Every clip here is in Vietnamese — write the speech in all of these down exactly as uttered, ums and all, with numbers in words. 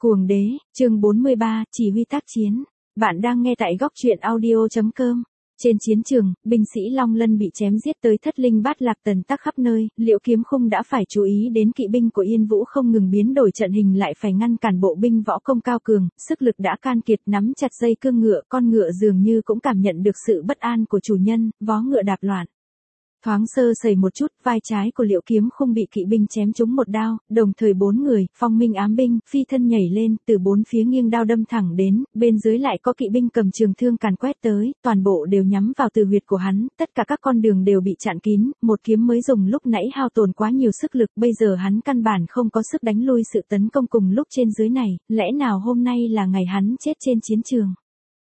Cuồng đế, chương bốn mươi ba, chỉ huy tác chiến. Bạn đang nghe tại góc truyện audio chấm com. Trên chiến trường, binh sĩ Long Lân bị chém giết tới thất linh bát lạc tần tắc khắp nơi, Liễu Kiếm Khung đã phải chú ý đến kỵ binh của Yên Vũ không ngừng biến đổi trận hình lại phải ngăn cản bộ binh võ công cao cường, sức lực đã can kiệt nắm chặt dây cương ngựa, con ngựa dường như cũng cảm nhận được sự bất an của chủ nhân, vó ngựa đạp loạn. Thoáng sơ sẩy một chút, vai trái của Liễu Kiếm Khung bị kỵ binh chém trúng một đao, đồng thời bốn người, phong minh ám binh, phi thân nhảy lên, từ bốn phía nghiêng đao đâm thẳng đến, bên dưới lại có kỵ binh cầm trường thương càn quét tới, toàn bộ đều nhắm vào từ huyệt của hắn, tất cả các con đường đều bị chặn kín, một kiếm mới dùng lúc nãy hao tổn quá nhiều sức lực, bây giờ hắn căn bản không có sức đánh lui sự tấn công cùng lúc trên dưới này, lẽ nào hôm nay là ngày hắn chết trên chiến trường?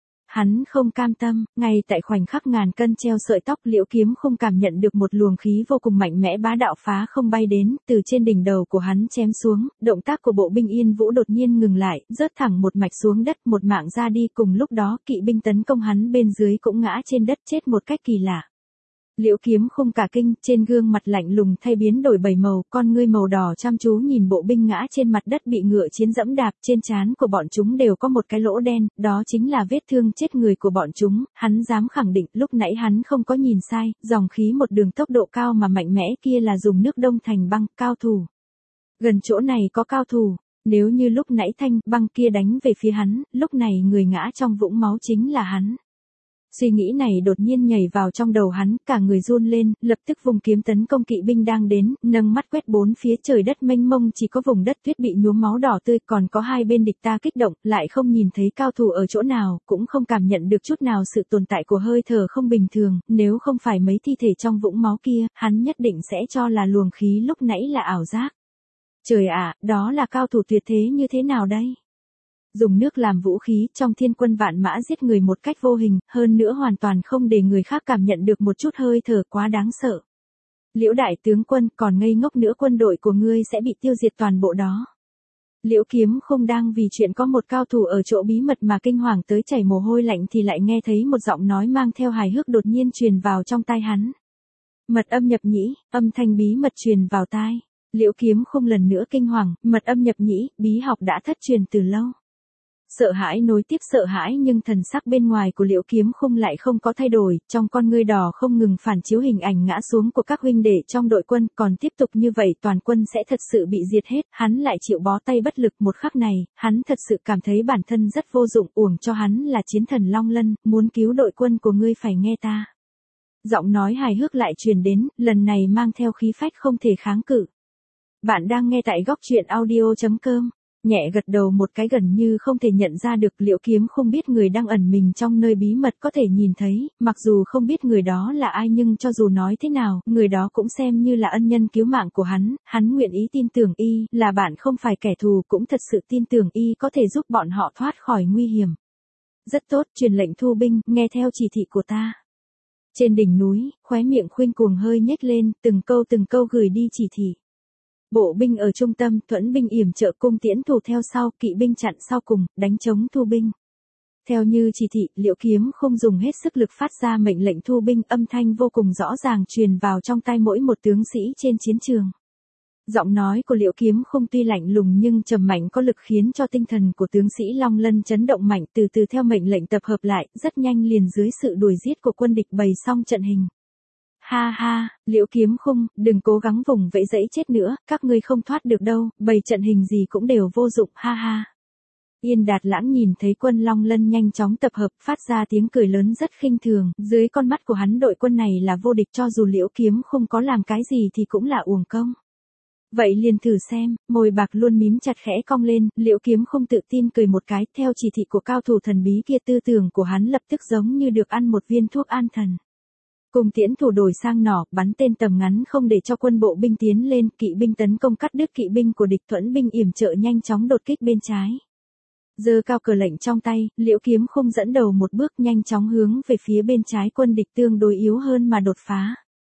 Hắn không cam tâm, ngay tại khoảnh khắc ngàn cân treo sợi tóc Liễu Kiếm Khung cảm nhận được một luồng khí vô cùng mạnh mẽ bá đạo phá không bay đến, từ trên đỉnh đầu của hắn chém xuống, động tác của bộ binh Yên Vũ đột nhiên ngừng lại, rớt thẳng một mạch xuống đất, một mạng ra đi, cùng lúc đó kỵ binh tấn công hắn bên dưới cũng ngã trên đất chết một cách kỳ lạ. Liễu Kiếm Khung cả kinh, trên gương mặt lạnh lùng thay biến đổi bảy màu, con ngươi màu đỏ chăm chú nhìn bộ binh ngã trên mặt đất bị ngựa chiến dẫm đạp, trên trán của bọn chúng đều có một cái lỗ đen, đó chính là vết thương chết người của bọn chúng, hắn dám khẳng định, lúc nãy hắn không có nhìn sai, dòng khí một đường tốc độ cao mà mạnh mẽ kia là dùng nước đông thành băng, cao thủ. Gần chỗ này có cao thủ, nếu như lúc nãy thanh băng kia đánh về phía hắn, lúc này người ngã trong vũng máu chính là hắn. Suy nghĩ này đột nhiên nhảy vào trong đầu hắn, cả người run lên, lập tức vùng kiếm tấn công kỵ binh đang đến, nâng mắt quét bốn phía trời đất mênh mông, chỉ có vùng đất tuyết bị nhuốm máu đỏ tươi, còn có hai bên địch ta kích động, lại không nhìn thấy cao thủ ở chỗ nào, cũng không cảm nhận được chút nào sự tồn tại của hơi thở không bình thường, nếu không phải mấy thi thể trong vũng máu kia, hắn nhất định sẽ cho là luồng khí lúc nãy là ảo giác. Trời ạ, đó là cao thủ tuyệt thế như thế nào đây? Dùng nước làm vũ khí, trong thiên quân vạn mã giết người một cách vô hình, hơn nữa hoàn toàn không để người khác cảm nhận được một chút hơi thở, quá đáng sợ. Liễu đại tướng quân, còn ngây ngốc nữa, quân đội của ngươi sẽ bị tiêu diệt toàn bộ đó. Liễu Kiếm Khung đang vì chuyện có một cao thủ ở chỗ bí mật mà kinh hoàng tới chảy mồ hôi lạnh thì lại nghe thấy một giọng nói mang theo hài hước đột nhiên truyền vào trong tai hắn. Mật âm nhập nhĩ, âm thanh bí mật truyền vào tai. Liễu Kiếm Khung lần nữa kinh hoàng, mật âm nhập nhĩ, bí học đã thất truyền từ lâu. Sợ hãi nối tiếp sợ hãi, nhưng thần sắc bên ngoài của Liễu Kiếm Khung lại không có thay đổi, trong con ngươi đỏ không ngừng phản chiếu hình ảnh ngã xuống của các huynh đệ trong đội quân, còn tiếp tục như vậy toàn quân sẽ thật sự bị diệt hết, hắn lại chịu bó tay bất lực. Một khắc này, hắn thật sự cảm thấy bản thân rất vô dụng, uổng cho hắn là chiến thần Long Lân, muốn cứu đội quân của ngươi phải nghe ta. Giọng nói hài hước lại truyền đến, lần này mang theo khí phách không thể kháng cự. Bạn đang nghe tại góc truyện audio chấm com. Nhẹ gật đầu một cái gần như không thể nhận ra được, Liễu Kiếm Khung biết người đang ẩn mình trong nơi bí mật có thể nhìn thấy, mặc dù không biết người đó là ai nhưng cho dù nói thế nào, người đó cũng xem như là ân nhân cứu mạng của hắn, hắn nguyện ý tin tưởng y, là bạn không phải kẻ thù, cũng thật sự tin tưởng y có thể giúp bọn họ thoát khỏi nguy hiểm. Rất tốt, truyền lệnh thu binh, nghe theo chỉ thị của ta. Trên đỉnh núi, khóe miệng Khuynh Cuồng hơi nhếch lên, từng câu từng câu gửi đi chỉ thị. Bộ binh ở trung tâm, thuẫn binh yểm trợ, cung tiễn thủ theo sau, kỵ binh chặn sau cùng, đánh chống thu binh. Theo như chỉ thị, Liễu Kiếm Khung dùng hết sức lực phát ra mệnh lệnh thu binh, âm thanh vô cùng rõ ràng truyền vào trong tai mỗi một tướng sĩ trên chiến trường. Giọng nói của Liễu Kiếm Khung tuy lạnh lùng nhưng trầm mạnh có lực khiến cho tinh thần của tướng sĩ Long Lân chấn động mạnh, từ từ theo mệnh lệnh tập hợp lại, rất nhanh liền dưới sự đuổi giết của quân địch bày xong trận hình. Ha ha, Liễu Kiếm Khung, đừng cố gắng vùng vẫy dẫy chết nữa, các ngươi không thoát được đâu, bày trận hình gì cũng đều vô dụng, ha ha. Yên Đạt Lãng nhìn thấy quân Long Lân nhanh chóng tập hợp, phát ra tiếng cười lớn rất khinh thường, dưới con mắt của hắn đội quân này là vô địch, cho dù Liễu Kiếm Khung có làm cái gì thì cũng là uổng công. Vậy liền thử xem, môi bạc luôn mím chặt khẽ cong lên, Liễu Kiếm Khung tự tin cười một cái, theo chỉ thị của cao thủ thần bí kia, tư tưởng của hắn lập tức giống như được ăn một viên thuốc an thần. Cùng tiễn thủ đổi sang nỏ, bắn tên tầm ngắn không để cho quân bộ binh tiến lên, kỵ binh tấn công cắt đứt kỵ binh của địch, thuẫn binh yểm trợ nhanh chóng đột kích bên trái. Giơ cao cờ lệnh trong tay, Liễu Kiếm Khung dẫn đầu một bước nhanh chóng hướng về phía bên trái quân địch tương đối yếu hơn mà đột phá.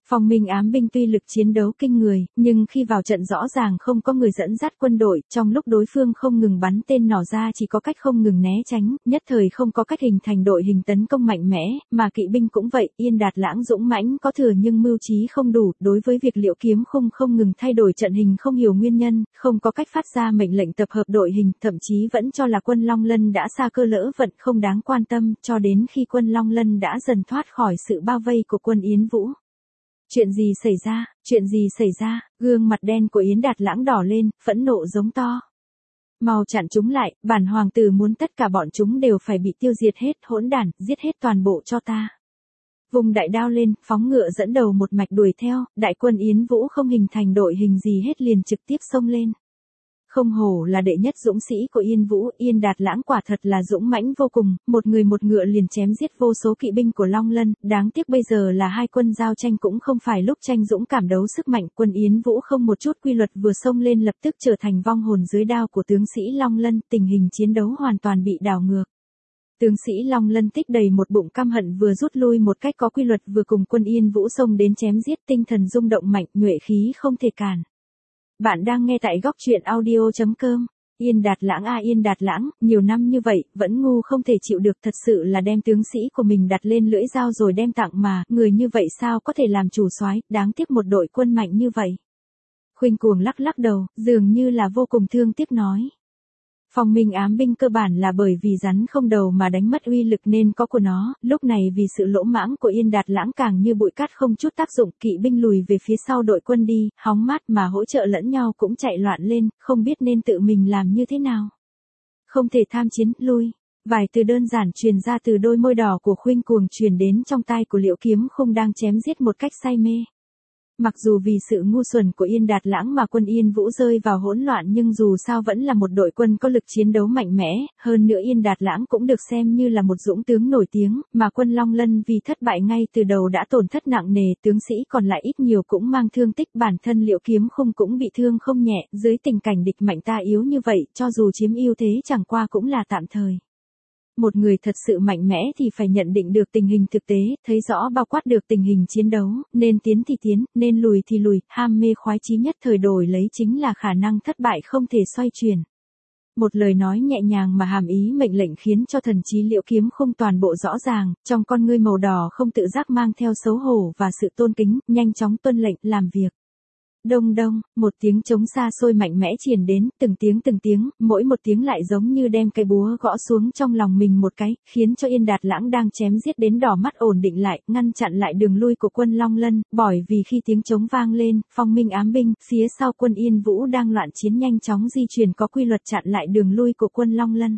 Phong Minh ám binh tuy lực chiến đấu kinh người, nhưng khi vào trận rõ ràng không có người dẫn dắt quân đội, trong lúc đối phương không ngừng bắn tên nỏ ra chỉ có cách không ngừng né tránh, nhất thời không có cách hình thành đội hình tấn công mạnh mẽ, mà kỵ binh cũng vậy, Yên Đạt Lãng dũng mãnh có thừa nhưng mưu trí không đủ, đối với việc Liễu Kiếm Khung không ngừng thay đổi trận hình không hiểu nguyên nhân, không có cách phát ra mệnh lệnh tập hợp đội hình, thậm chí vẫn cho là quân Long Lân đã xa cơ lỡ vận không đáng quan tâm, cho đến khi quân Long Lân đã dần thoát khỏi sự bao vây của quân Yến Vũ. Chuyện gì xảy ra, chuyện gì xảy ra, gương mặt đen của Yến Đạt Lãng đỏ lên, phẫn nộ giống to. Mau chặn chúng lại, bản hoàng tử muốn tất cả bọn chúng đều phải bị tiêu diệt hết, hỗn đản, giết hết toàn bộ cho ta. Vùng đại đao lên, phóng ngựa dẫn đầu một mạch đuổi theo, đại quân Yến Vũ không hình thành đội hình gì hết liền trực tiếp xông lên. Không hổ là đệ nhất dũng sĩ của Yên Vũ, Yên Đạt Lãng quả thật là dũng mãnh vô cùng, một người một ngựa liền chém giết vô số kỵ binh của Long Lân, đáng tiếc bây giờ là hai quân giao tranh cũng không phải lúc tranh dũng cảm đấu sức mạnh, quân Yến Vũ không một chút quy luật vừa xông lên lập tức trở thành vong hồn dưới đao của tướng sĩ Long Lân, tình hình chiến đấu hoàn toàn bị đảo ngược. Tướng sĩ Long Lân tích đầy một bụng căm hận vừa rút lui một cách có quy luật vừa cùng quân Yên Vũ xông đến chém giết, tinh thần rung động mạnh, nhuệ khí không thể cản. Bạn đang nghe tại góc truyện audio chấm com. Yên Đạt Lãng a Yên Đạt Lãng, nhiều năm như vậy, vẫn ngu không thể chịu được, thật sự là đem tướng sĩ của mình đặt lên lưỡi dao rồi đem tặng mà, người như vậy sao có thể làm chủ soái, đáng tiếc một đội quân mạnh như vậy. Khuynh Cuồng lắc lắc đầu, dường như là vô cùng thương tiếc nói. Phong Minh ám binh cơ bản là bởi vì rắn không đầu mà đánh mất uy lực nên có của nó, lúc này vì sự lỗ mãng của Yên Đạt Lãng càng như bụi cát không chút tác dụng, kỵ binh lùi về phía sau đội quân đi, hóng mát mà hỗ trợ lẫn nhau cũng chạy loạn lên, không biết nên tự mình làm như thế nào. Không thể tham chiến, lui. Vài từ đơn giản truyền ra từ đôi môi đỏ của Khuynh Cuồng truyền đến trong tai của Liễu Kiếm Khung đang chém giết một cách say mê. Mặc dù vì sự ngu xuẩn của Yên Đạt Lãng mà quân Yên Vũ rơi vào hỗn loạn nhưng dù sao vẫn là một đội quân có lực chiến đấu mạnh mẽ, hơn nữa Yên Đạt Lãng cũng được xem như là một dũng tướng nổi tiếng, mà quân Long Lân vì thất bại ngay từ đầu đã tổn thất nặng nề, tướng sĩ còn lại ít nhiều cũng mang thương tích, bản thân Liễu Kiếm Khung cũng bị thương không nhẹ, dưới tình cảnh địch mạnh ta yếu như vậy, cho dù chiếm ưu thế chẳng qua cũng là tạm thời. Một người thật sự mạnh mẽ thì phải nhận định được tình hình thực tế, thấy rõ bao quát được tình hình chiến đấu, nên tiến thì tiến, nên lùi thì lùi, ham mê khoái chí nhất thời đổi lấy chính là khả năng thất bại không thể xoay chuyển. Một lời nói nhẹ nhàng mà hàm ý mệnh lệnh khiến cho thần trí Liễu Kiếm Khung toàn bộ rõ ràng, trong con ngươi màu đỏ không tự giác mang theo xấu hổ và sự tôn kính, nhanh chóng tuân lệnh, làm việc. Đông đông, một tiếng trống xa xôi mạnh mẽ truyền đến, từng tiếng từng tiếng, mỗi một tiếng lại giống như đem cây búa gõ xuống trong lòng mình một cái, khiến cho Yên Đạt Lãng đang chém giết đến đỏ mắt ổn định lại, ngăn chặn lại đường lui của quân Long Lân, bởi vì khi tiếng trống vang lên, Phong Minh ám binh, phía sau quân Yên Vũ đang loạn chiến nhanh chóng di chuyển có quy luật chặn lại đường lui của quân Long Lân.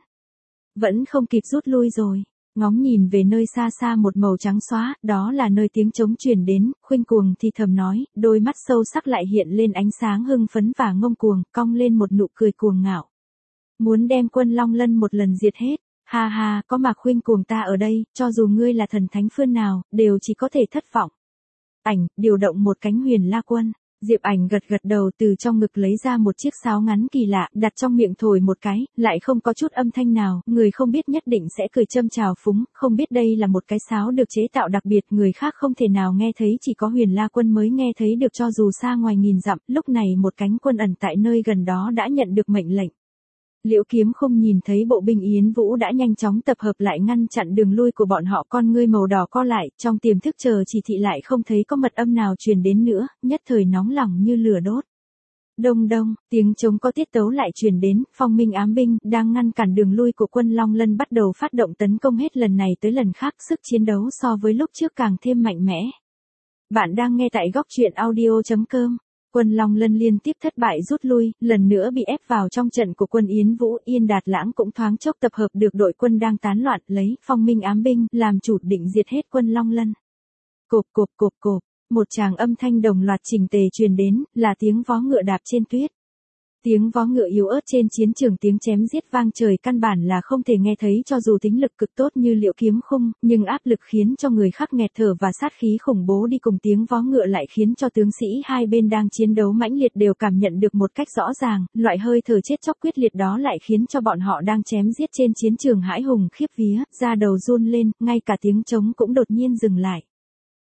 Vẫn không kịp rút lui rồi. Ngóng nhìn về nơi xa xa một màu trắng xóa, đó là nơi tiếng trống truyền đến, Khuynh Cuồng thì thầm nói, đôi mắt sâu sắc lại hiện lên ánh sáng hưng phấn và ngông cuồng, cong lên một nụ cười cuồng ngạo. Muốn đem quân Long Lân một lần diệt hết, ha ha, có mà Khuynh Cuồng ta ở đây, cho dù ngươi là thần thánh phương nào, đều chỉ có thể thất vọng. Ảnh, điều động một cánh Huyền La Quân. Diệp Ảnh gật gật đầu từ trong ngực lấy ra một chiếc sáo ngắn kỳ lạ, đặt trong miệng thổi một cái, lại không có chút âm thanh nào, người không biết nhất định sẽ cười châm chào phúng, không biết đây là một cái sáo được chế tạo đặc biệt, người khác không thể nào nghe thấy, chỉ có Huyền La Quân mới nghe thấy được, cho dù xa ngoài nghìn dặm, lúc này một cánh quân ẩn tại nơi gần đó đã nhận được mệnh lệnh. Liễu Kiếm Khung nhìn thấy bộ binh Yến Vũ đã nhanh chóng tập hợp lại ngăn chặn đường lui của bọn họ, con ngươi màu đỏ co lại, trong tiềm thức chờ chỉ thị lại không thấy có mật âm nào truyền đến nữa, nhất thời nóng lòng như lửa đốt. Đông đông, tiếng trống có tiết tấu lại truyền đến, Phong Minh ám binh đang ngăn cản đường lui của quân Long Lân bắt đầu phát động tấn công hết lần này tới lần khác, sức chiến đấu so với lúc trước càng thêm mạnh mẽ. Bạn đang nghe tại góc truyện audio chấm com. Quân Long Lân liên tiếp thất bại rút lui, lần nữa bị ép vào trong trận của quân Yến Vũ, Yên Đạt Lãng cũng thoáng chốc tập hợp được đội quân đang tán loạn, lấy Phong Minh ám binh làm chủ định diệt hết quân Long Lân. Cộp cộp cộp cộp, một tràng âm thanh đồng loạt chỉnh tề truyền đến, là tiếng vó ngựa đạp trên tuyết. Tiếng vó ngựa yếu ớt trên chiến trường, tiếng chém giết vang trời, căn bản là không thể nghe thấy cho dù tính lực cực tốt như Liễu Kiếm Khung, nhưng áp lực khiến cho người khác nghẹt thở và sát khí khủng bố đi cùng tiếng vó ngựa lại khiến cho tướng sĩ hai bên đang chiến đấu mãnh liệt đều cảm nhận được một cách rõ ràng, loại hơi thở chết chóc quyết liệt đó lại khiến cho bọn họ đang chém giết trên chiến trường hãi hùng khiếp vía, da đầu run lên, ngay cả tiếng trống cũng đột nhiên dừng lại.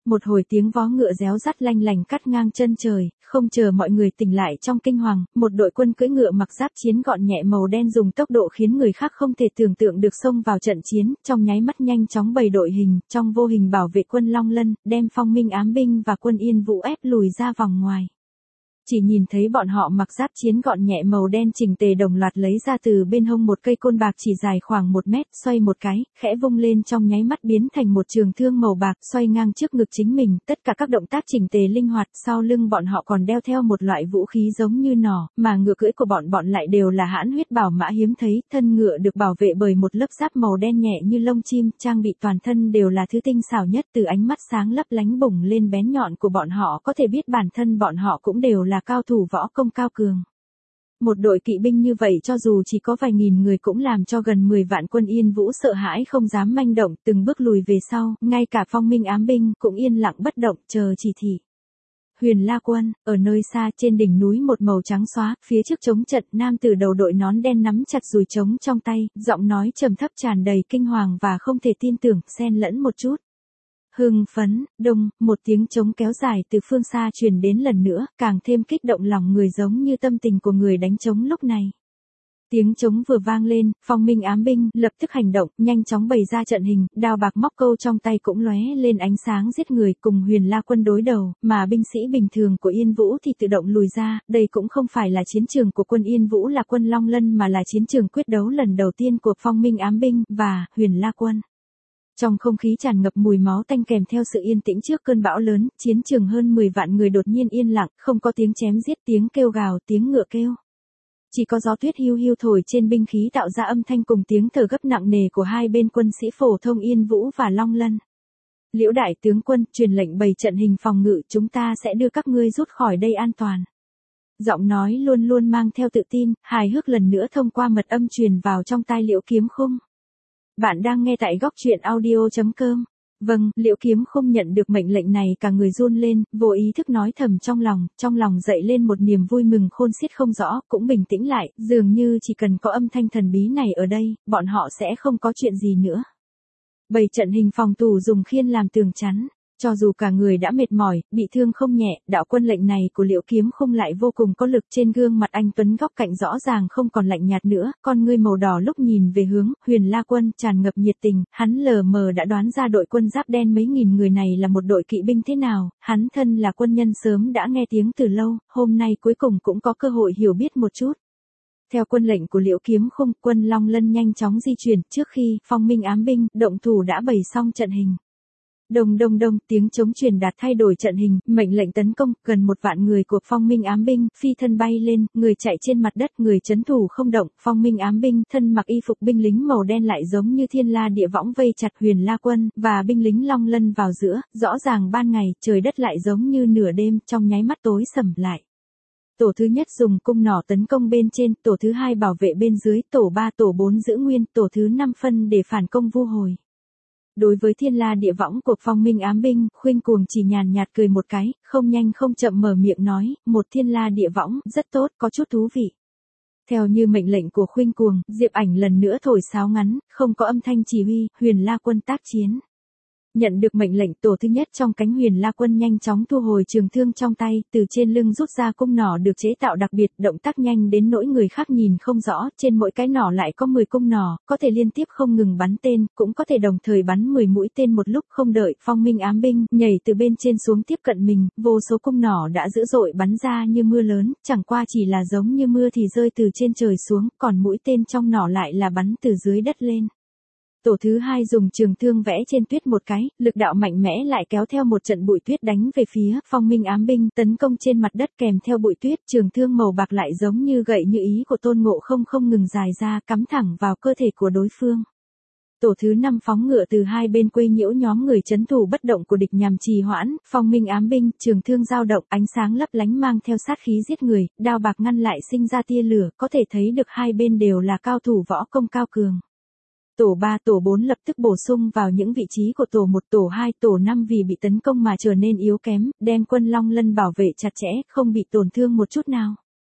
Một hồi tiếng vó ngựa réo rắt lanh lành cắt ngang chân trời, không chờ mọi người tỉnh lại trong kinh hoàng, một đội quân cưỡi ngựa mặc giáp chiến gọn nhẹ màu đen dùng tốc độ khiến người khác không thể tưởng tượng được xông vào trận chiến, trong nháy mắt nhanh chóng bày đội hình, trong vô hình bảo vệ quân Long Lân, đem Phong Minh ám binh và quân Yên Vũ ép lùi ra vòng ngoài. Chỉ nhìn thấy bọn họ mặc giáp chiến gọn nhẹ màu đen chỉnh tề đồng loạt lấy ra từ bên hông một cây côn bạc chỉ dài khoảng một mét, xoay một cái, khẽ vung lên trong nháy mắt biến thành một trường thương màu bạc xoay ngang trước ngực chính mình, tất cả các động tác chỉnh tề linh hoạt, sau lưng bọn họ còn đeo theo một loại vũ khí giống như nỏ, mà ngựa cưỡi của bọn bọn lại đều là hãn huyết bảo mã hiếm thấy, thân ngựa được bảo vệ bởi một lớp giáp màu đen nhẹ như lông chim, trang bị toàn thân đều là thứ tinh xảo nhất, từ ánh mắt sáng lấp lánh bùng lên bén nhọn của bọn họ có thể biết bản thân bọn họ cũng đều là cao thủ võ công cao cường. Một đội kỵ binh như vậy cho dù chỉ có vài nghìn người cũng làm cho gần mười vạn quân Yên Vũ sợ hãi không dám manh động, từng bước lùi về sau, ngay cả Phong Minh ám binh cũng yên lặng bất động, chờ chỉ thị. Huyền La Quân, ở nơi xa trên đỉnh núi một màu trắng xóa, phía trước chống trận, nam tử đầu đội nón đen nắm chặt dùi trống trong tay, giọng nói trầm thấp tràn đầy kinh hoàng và không thể tin tưởng, xen lẫn một chút hưng phấn. Đông, một tiếng trống kéo dài từ phương xa truyền đến lần nữa, càng thêm kích động lòng người giống như tâm tình của người đánh trống lúc này. Tiếng trống vừa vang lên, Phong Minh ám binh lập tức hành động, nhanh chóng bày ra trận hình, đao bạc móc câu trong tay cũng lóe lên ánh sáng giết người, cùng Huyền La Quân đối đầu, mà binh sĩ bình thường của Yên Vũ thì tự động lùi ra, đây cũng không phải là chiến trường của quân Yên Vũ là quân Long Lân mà là chiến trường quyết đấu lần đầu tiên của Phong Minh ám binh và Huyền La Quân. Trong không khí tràn ngập mùi máu tanh kèm theo sự yên tĩnh trước cơn bão lớn, chiến trường hơn mười vạn người đột nhiên yên lặng, không có tiếng chém giết, tiếng kêu gào, tiếng ngựa kêu. Chỉ có gió tuyết hiu hiu thổi trên binh khí tạo ra âm thanh cùng tiếng thở gấp nặng nề của hai bên quân sĩ phổ thông Yên Vũ và Long Lân. Liễu đại tướng quân, truyền lệnh bày trận hình phòng ngự, chúng ta sẽ đưa các ngươi rút khỏi đây an toàn. Giọng nói luôn luôn mang theo tự tin, hài hước lần nữa thông qua mật âm truyền vào trong tai Liễu Kiếm Khung. Bạn đang nghe tại góc truyện audio chấm com. Vâng, Liễu Kiếm Khung nhận được mệnh lệnh này cả người run lên, vô ý thức nói thầm trong lòng, trong lòng dậy lên một niềm vui mừng khôn xiết không rõ, cũng bình tĩnh lại, dường như chỉ cần có âm thanh thần bí này ở đây, bọn họ sẽ không có chuyện gì nữa. Bày trận hình phòng thủ dùng khiên làm tường chắn. Cho dù cả người đã mệt mỏi, bị thương không nhẹ, đạo quân lệnh này của Liễu Kiếm Khung lại vô cùng có lực, trên gương mặt anh tuấn góc cạnh rõ ràng không còn lạnh nhạt nữa, con ngươi màu đỏ lúc nhìn về hướng Huyền La Quân tràn ngập nhiệt tình, hắn lờ mờ đã đoán ra đội quân giáp đen mấy nghìn người này là một đội kỵ binh thế nào, hắn thân là quân nhân sớm đã nghe tiếng từ lâu, hôm nay cuối cùng cũng có cơ hội hiểu biết một chút. Theo quân lệnh của Liễu Kiếm Khung, quân Long Lân nhanh chóng di chuyển, trước khi Phong Minh ám binh động thủ đã bày xong trận hình. Đông đông đông, tiếng trống truyền đạt thay đổi trận hình, mệnh lệnh tấn công, gần một vạn người của Phong Minh ám binh, phi thân bay lên, người chạy trên mặt đất, người trấn thủ không động, Phong Minh ám binh, thân mặc y phục binh lính màu đen lại giống như thiên la địa võng vây chặt Huyền La Quân, và binh lính Long Lân vào giữa, rõ ràng ban ngày, trời đất lại giống như nửa đêm, trong nháy mắt tối sầm lại. Tổ thứ nhất dùng cung nỏ tấn công bên trên, tổ thứ hai bảo vệ bên dưới, tổ ba tổ bốn giữ nguyên, tổ thứ năm phân để phản công vu hồi. Đối với thiên la địa võng của Phong Minh ám binh, Khuynh Cuồng chỉ nhàn nhạt cười một cái, không nhanh không chậm mở miệng nói, một thiên la địa võng, rất tốt, có chút thú vị. Theo như mệnh lệnh của Khuynh Cuồng, Diệp Ảnh lần nữa thổi sáo ngắn, không có âm thanh chỉ huy, Huyền La Quân tác chiến. Nhận được mệnh lệnh, tổ thứ nhất trong cánh Huyền La Quân nhanh chóng thu hồi trường thương trong tay, từ trên lưng rút ra cung nỏ được chế tạo đặc biệt, động tác nhanh đến nỗi người khác nhìn không rõ, trên mỗi cái nỏ lại có mười cung nỏ, có thể liên tiếp không ngừng bắn tên, cũng có thể đồng thời bắn mười mũi tên một lúc, không đợi Phong Minh ám binh nhảy từ bên trên xuống tiếp cận mình, vô số cung nỏ đã dữ dội bắn ra như mưa lớn, chẳng qua chỉ là giống như mưa thì rơi từ trên trời xuống, còn mũi tên trong nỏ lại là bắn từ dưới đất lên. Tổ thứ hai dùng trường thương vẽ trên tuyết một cái, lực đạo mạnh mẽ lại kéo theo một trận bụi tuyết đánh về phía Phong Minh ám binh, tấn công trên mặt đất kèm theo bụi tuyết, trường thương màu bạc lại giống như gậy như ý của Tôn Ngộ Không không ngừng dài ra, cắm thẳng vào cơ thể của đối phương. Tổ thứ năm phóng ngựa từ hai bên quấy nhiễu nhóm người trấn thủ bất động của địch nhằm trì hoãn, Phong Minh ám binh, trường thương dao động, ánh sáng lấp lánh mang theo sát khí giết người, đao bạc ngăn lại sinh ra tia lửa, có thể thấy được hai bên đều là cao thủ võ công cao cường. Tổ ba tổ bốn lập tức bổ sung vào những vị trí của tổ một tổ hai tổ năm vì bị tấn công mà trở nên yếu kém, đem quân Long Lân bảo vệ chặt chẽ, không bị tổn thương một chút nào.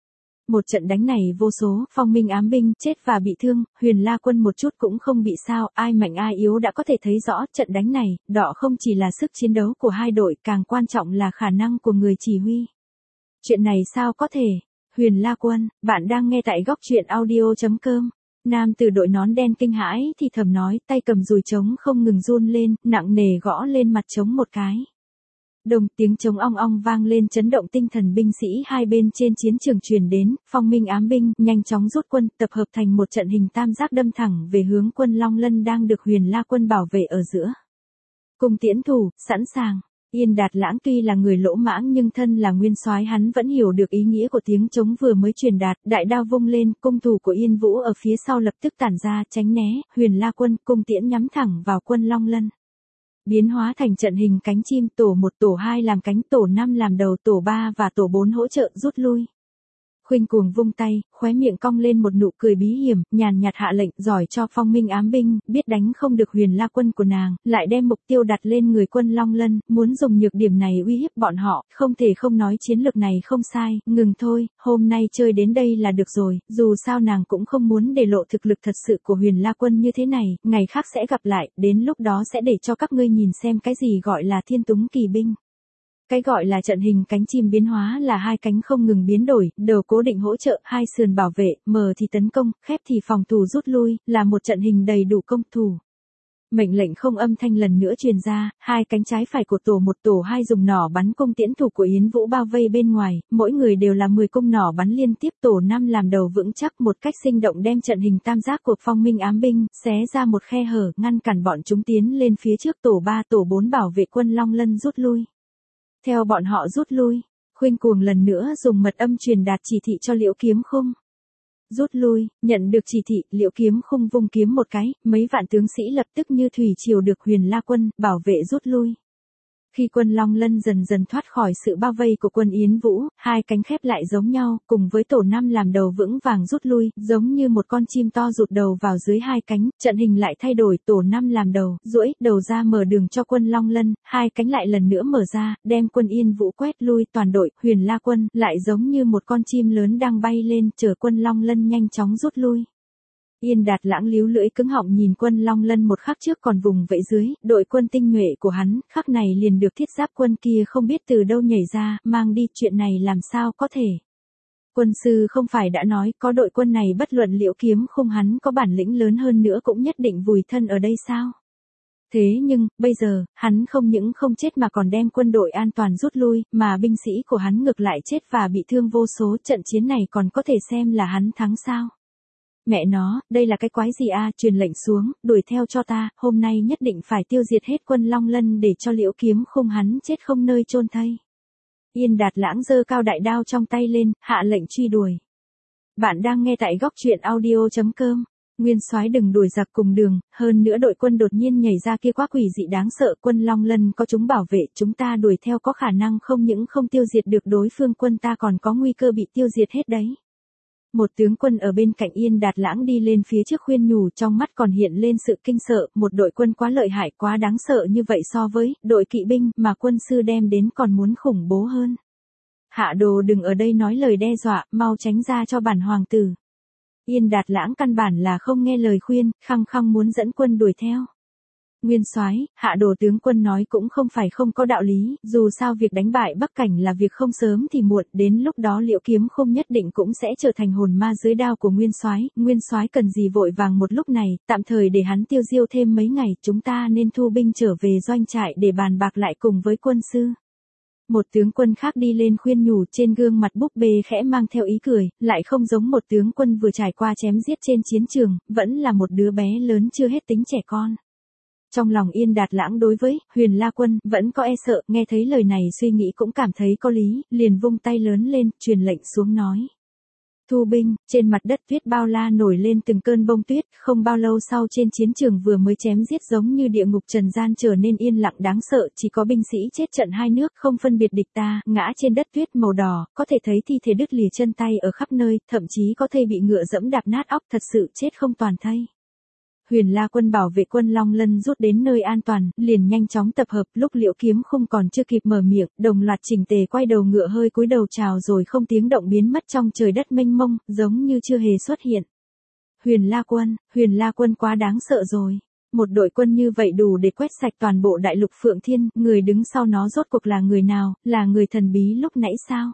Một trận đánh này vô số phong minh ám binh chết và bị thương, Huyền La quân một chút cũng không bị sao, ai mạnh ai yếu đã có thể thấy rõ. Trận đánh này, đọ không chỉ là sức chiến đấu của hai đội, càng quan trọng là khả năng của người chỉ huy. Chuyện này sao có thể? Huyền La quân, bạn đang nghe tại góc truyện audio chấm com. Nam từ đội nón đen kinh hãi thì thầm nói, tay cầm dùi trống không ngừng run lên, nặng nề gõ lên mặt trống một cái. Đồng tiếng trống ong ong vang lên chấn động tinh thần binh sĩ hai bên trên chiến trường truyền đến, phong minh ám binh nhanh chóng rút quân, tập hợp thành một trận hình tam giác đâm thẳng về hướng quân Long Lân đang được Huyền La quân bảo vệ ở giữa. Cung tiễn thủ, sẵn sàng. Yên Đạt Lãng tuy là người lỗ mãng nhưng thân là nguyên soái, hắn vẫn hiểu được ý nghĩa của tiếng trống vừa mới truyền đạt, đại đao vung lên, cung thủ của Yên Vũ ở phía sau lập tức tản ra, tránh né, Huyền La quân cung tiễn nhắm thẳng vào quân Long Lân. Biến hóa thành trận hình cánh chim, tổ một tổ hai làm cánh, tổ năm làm đầu, tổ ba và tổ bốn hỗ trợ rút lui. Khuynh Cuồng vung tay, khóe miệng cong lên một nụ cười bí hiểm, nhàn nhạt hạ lệnh, giỏi cho phong minh ám binh, biết đánh không được Huyền La quân của nàng, lại đem mục tiêu đặt lên người quân Long Lân, muốn dùng nhược điểm này uy hiếp bọn họ, không thể không nói chiến lược này không sai, ngừng thôi, hôm nay chơi đến đây là được rồi, dù sao nàng cũng không muốn để lộ thực lực thật sự của Huyền La quân như thế này, ngày khác sẽ gặp lại, đến lúc đó sẽ để cho các ngươi nhìn xem cái gì gọi là thiên túng kỳ binh. Cái gọi là trận hình cánh chim biến hóa là hai cánh không ngừng biến đổi, đầu cố định hỗ trợ, hai sườn bảo vệ, mở thì tấn công, khép thì phòng thủ rút lui, là một trận hình đầy đủ công thủ. Mệnh lệnh không âm thanh lần nữa truyền ra, hai cánh trái phải của tổ một tổ hai dùng nỏ bắn cung tiễn thủ của Yến Vũ bao vây bên ngoài, mỗi người đều là mười cung nỏ bắn liên tiếp, tổ năm làm đầu vững chắc một cách sinh động đem trận hình tam giác của phong minh ám binh, xé ra một khe hở, ngăn cản bọn chúng tiến lên phía trước, tổ ba tổ bốn bảo vệ quân Long Lân rút lui. Theo bọn họ rút lui, Khuynh Cuồng lần nữa dùng mật âm truyền đạt chỉ thị cho Liễu Kiếm Khung. Rút lui, nhận được chỉ thị, Liễu Kiếm Khung vung kiếm một cái, mấy vạn tướng sĩ lập tức như thủy triều được Huyền La quân bảo vệ rút lui. Khi quân Long Lân dần dần thoát khỏi sự bao vây của quân Yến Vũ, hai cánh khép lại giống nhau, cùng với tổ năm làm đầu vững vàng rút lui, giống như một con chim to rụt đầu vào dưới hai cánh, trận hình lại thay đổi, tổ năm làm đầu, duỗi đầu ra mở đường cho quân Long Lân, hai cánh lại lần nữa mở ra, đem quân Yên Vũ quét lui, toàn đội, Huyền La quân lại giống như một con chim lớn đang bay lên, chở quân Long Lân nhanh chóng rút lui. Yên Đạt Lãng líu lưỡi cứng họng nhìn quân Long Lân một khắc trước còn vùng vẫy dưới, đội quân tinh nhuệ của hắn, khắc này liền được thiết giáp quân kia không biết từ đâu nhảy ra, mang đi, chuyện này làm sao có thể. Quân sư không phải đã nói, có đội quân này bất luận Liễu Kiếm Khung hắn có bản lĩnh lớn hơn nữa cũng nhất định vùi thân ở đây sao? Thế nhưng, bây giờ, hắn không những không chết mà còn đem quân đội an toàn rút lui, mà binh sĩ của hắn ngược lại chết và bị thương vô số, trận chiến này còn có thể xem là hắn thắng sao? Mẹ nó, đây là cái quái gì a? À? Truyền lệnh xuống, đuổi theo cho ta, hôm nay nhất định phải tiêu diệt hết quân Long Lân để cho Liễu Kiếm Khung hắn chết không nơi chôn thây. Yên Đạt Lãng giơ cao đại đao trong tay lên, hạ lệnh truy đuổi. Bạn đang nghe tại góc truyện audio chấm com. Nguyên soái đừng đuổi giặc cùng đường, hơn nữa đội quân đột nhiên nhảy ra kia quá quỷ dị đáng sợ, quân Long Lân có chúng bảo vệ, chúng ta đuổi theo có khả năng không những không tiêu diệt được đối phương, quân ta còn có nguy cơ bị tiêu diệt hết đấy. Một tướng quân ở bên cạnh Yên Đạt Lãng đi lên phía trước khuyên nhủ, trong mắt còn hiện lên sự kinh sợ, một đội quân quá lợi hại, quá đáng sợ như vậy so với đội kỵ binh mà quân sư đem đến còn muốn khủng bố hơn. Hạ đồ đừng ở đây nói lời đe dọa, mau tránh ra cho bản hoàng tử. Yên Đạt Lãng căn bản là không nghe lời khuyên, khăng khăng muốn dẫn quân đuổi theo. Nguyên soái, Hạ đồ tướng quân nói cũng không phải không có đạo lý, dù sao việc đánh bại Bắc Cảnh là việc không sớm thì muộn, đến lúc đó Liễu Kiếm Khung nhất định cũng sẽ trở thành hồn ma dưới đao của Nguyên soái, Nguyên soái cần gì vội vàng một lúc này, tạm thời để hắn tiêu diêu thêm mấy ngày, chúng ta nên thu binh trở về doanh trại để bàn bạc lại cùng với quân sư. Một tướng quân khác đi lên khuyên nhủ, trên gương mặt búp bê khẽ mang theo ý cười, lại không giống một tướng quân vừa trải qua chém giết trên chiến trường, vẫn là một đứa bé lớn chưa hết tính trẻ con. Trong lòng Yên Đạt Lãng đối với Huyền La quân vẫn có e sợ, nghe thấy lời này suy nghĩ cũng cảm thấy có lý, liền vung tay lớn lên, truyền lệnh xuống nói. Thu binh, trên mặt đất tuyết bao la nổi lên từng cơn bông tuyết, không bao lâu sau trên chiến trường vừa mới chém giết giống như địa ngục trần gian trở nên yên lặng đáng sợ, chỉ có binh sĩ chết trận hai nước không phân biệt địch ta, ngã trên đất tuyết màu đỏ, có thể thấy thi thể đứt lìa chân tay ở khắp nơi, thậm chí có thể bị ngựa dẫm đạp nát óc, thật sự chết không toàn thây. Huyền La Quân bảo vệ quân Long Lân rút đến nơi an toàn, liền nhanh chóng tập hợp, lúc Liễu Kiếm Khung còn chưa kịp mở miệng, đồng loạt chỉnh tề quay đầu ngựa hơi cúi đầu chào rồi không tiếng động biến mất trong trời đất mênh mông, giống như chưa hề xuất hiện. Huyền La Quân, Huyền La Quân quá đáng sợ rồi. Một đội quân như vậy đủ để quét sạch toàn bộ đại lục Phượng Thiên, người đứng sau nó rốt cuộc là người nào, là người thần bí lúc nãy sao?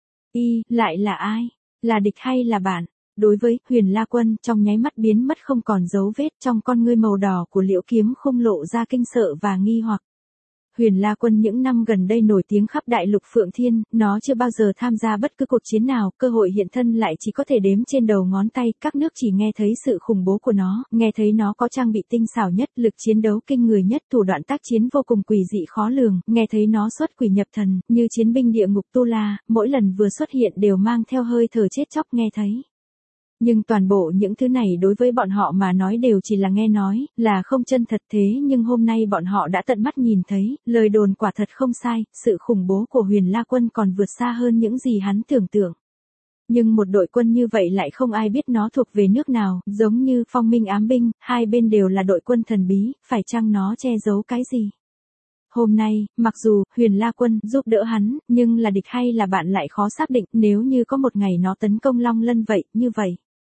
Y, lại là ai? Là địch hay là bạn? Đối với Huyền La Quân, trong nháy mắt biến mất không còn dấu vết, trong con ngươi màu đỏ của Liễu Kiếm Khung lộ ra kinh sợ và nghi hoặc. Huyền La Quân những năm gần đây nổi tiếng khắp đại lục Phượng Thiên, nó chưa bao giờ tham gia bất cứ cuộc chiến nào, cơ hội hiện thân lại chỉ có thể đếm trên đầu ngón tay, các nước chỉ nghe thấy sự khủng bố của nó, nghe thấy nó có trang bị tinh xảo nhất, lực chiến đấu kinh người nhất, thủ đoạn tác chiến vô cùng quỷ dị khó lường, nghe thấy nó xuất quỷ nhập thần, như chiến binh địa ngục Tu La, mỗi lần vừa xuất hiện đều mang theo hơi thở chết chóc nghe thấy. Nhưng toàn bộ những thứ này đối với bọn họ mà nói đều chỉ là nghe nói, là không chân thật thế nhưng hôm nay bọn họ đã tận mắt nhìn thấy, lời đồn quả thật không sai, sự khủng bố của Huyền La Quân còn vượt xa hơn những gì hắn tưởng tượng. Nhưng một đội quân như vậy lại không ai biết nó thuộc về nước nào, giống như Phong Minh ám binh, hai bên đều là đội quân thần bí, phải chăng nó che giấu cái gì? Hôm nay, mặc dù Huyền La Quân giúp đỡ hắn, nhưng là địch hay là bạn lại khó xác định, nếu như có một ngày nó tấn công Long Lân vậy, như vậy.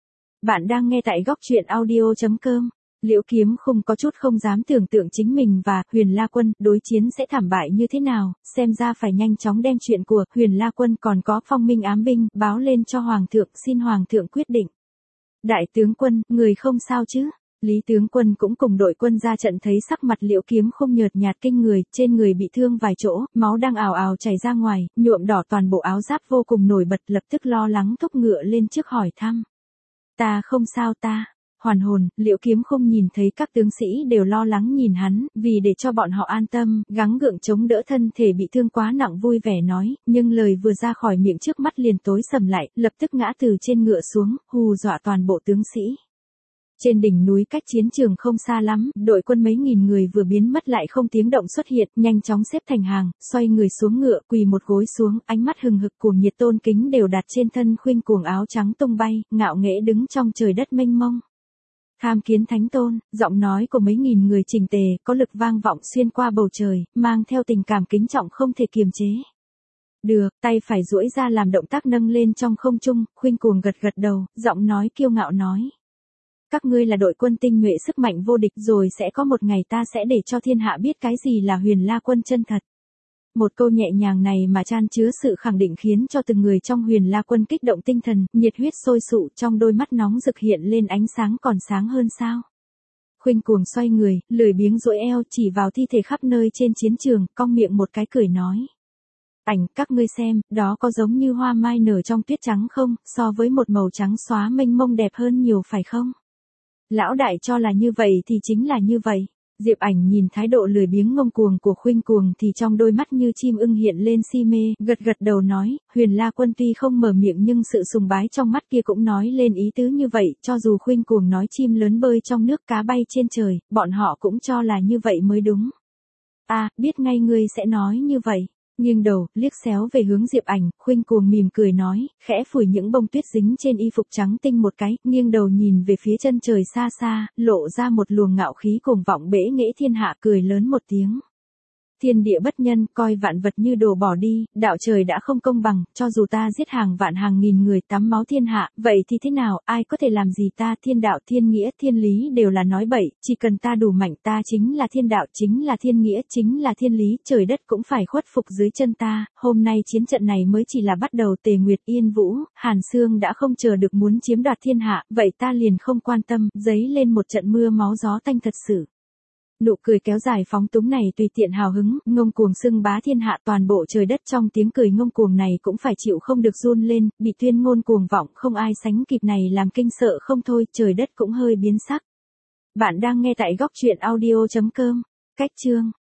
Bạn đang nghe tại góc truyện audio chấm com. Liễu Kiếm Khung có chút không dám tưởng tượng chính mình và Huyền La Quân đối chiến sẽ thảm bại như thế nào, xem ra phải nhanh chóng đem chuyện của Huyền La Quân còn có Phong Minh ám binh báo lên cho Hoàng thượng, xin Hoàng thượng quyết định. Đại tướng quân, người không sao chứ? Lý tướng quân cũng cùng đội quân ra trận thấy sắc mặt Liễu Kiếm Khung nhợt nhạt kinh người, trên người bị thương vài chỗ, máu đang ào ào chảy ra ngoài, nhuộm đỏ toàn bộ áo giáp vô cùng nổi bật, lập tức lo lắng thúc ngựa lên trước hỏi thăm. Ta không sao ta. Hoàn hồn, Liễu Kiếm Khung nhìn thấy các tướng sĩ đều lo lắng nhìn hắn, vì để cho bọn họ an tâm, gắng gượng chống đỡ thân thể bị thương quá nặng vui vẻ nói, nhưng lời vừa ra khỏi miệng trước mắt liền tối sầm lại, lập tức ngã từ trên ngựa xuống, hù dọa toàn bộ tướng sĩ. Trên đỉnh núi cách chiến trường không xa lắm, đội quân mấy nghìn người vừa biến mất lại không tiếng động xuất hiện, nhanh chóng xếp thành hàng, xoay người xuống ngựa, quỳ một gối xuống, ánh mắt hừng hực cuồng nhiệt tôn kính đều đặt trên thân Khuynh Cuồng áo trắng tung bay, ngạo nghễ đứng trong trời đất mênh mông. Tham kiến Thánh Tôn, giọng nói của mấy nghìn người chỉnh tề, có lực vang vọng xuyên qua bầu trời, mang theo tình cảm kính trọng không thể kiềm chế. Được, tay phải duỗi ra làm động tác nâng lên trong không trung, Khuynh Cuồng gật gật đầu, giọng nói kiêu ngạo nói. Các ngươi là đội quân tinh nhuệ sức mạnh vô địch, rồi sẽ có một ngày ta sẽ để cho thiên hạ biết cái gì là Huyền La Quân chân thật. Một câu nhẹ nhàng này mà chan chứa sự khẳng định khiến cho từng người trong Huyền La Quân kích động tinh thần, nhiệt huyết sôi sụ, trong đôi mắt nóng rực hiện lên ánh sáng còn sáng hơn sao. Khuynh Cuồng xoay người, lười biếng duỗi eo chỉ vào thi thể khắp nơi trên chiến trường, cong miệng một cái cười nói. Ảnh, các ngươi xem, đó có giống như hoa mai nở trong tuyết trắng không, so với một màu trắng xóa mênh mông đẹp hơn nhiều phải không? Lão đại cho là như vậy thì chính là như vậy. Diệp Ảnh nhìn thái độ lười biếng ngông cuồng của Khuynh Cuồng thì trong đôi mắt như chim ưng hiện lên si mê, gật gật đầu nói, Huyền La Quân tuy không mở miệng nhưng sự sùng bái trong mắt kia cũng nói lên ý tứ như vậy, cho dù Khuynh Cuồng nói chim lớn bơi trong nước cá bay trên trời, bọn họ cũng cho là như vậy mới đúng. À, biết ngay ngươi sẽ nói như vậy. Nghiêng đầu, liếc xéo về hướng Diệp Ảnh, Khuynh Cuồng mỉm cười nói, khẽ phủi những bông tuyết dính trên y phục trắng tinh một cái, nghiêng đầu nhìn về phía chân trời xa xa, lộ ra một luồng ngạo khí cuồng vọng bẽ nghễ thiên hạ, cười lớn một tiếng. Thiên địa bất nhân, coi vạn vật như đồ bỏ đi, đạo trời đã không công bằng, cho dù ta giết hàng vạn hàng nghìn người tắm máu thiên hạ, vậy thì thế nào, ai có thể làm gì ta, thiên đạo thiên nghĩa thiên lý đều là nói bậy, chỉ cần ta đủ mạnh ta chính là thiên đạo, chính là thiên nghĩa, chính là thiên lý, trời đất cũng phải khuất phục dưới chân ta, hôm nay chiến trận này mới chỉ là bắt đầu. Tề Nguyệt, Yên Vũ, Hàn Sương đã không chờ được muốn chiếm đoạt thiên hạ, vậy ta liền không quan tâm, giấy lên một trận mưa máu gió tanh thật sự. Nụ cười kéo dài phóng túng này tùy tiện hào hứng, ngông cuồng xưng bá thiên hạ, toàn bộ trời đất trong tiếng cười ngông cuồng này cũng phải chịu không được run lên, bị tuyên ngôn cuồng vọng không ai sánh kịp này làm kinh sợ không thôi, trời đất cũng hơi biến sắc. Bạn đang nghe tại góc truyện audio chấm com. Cách chương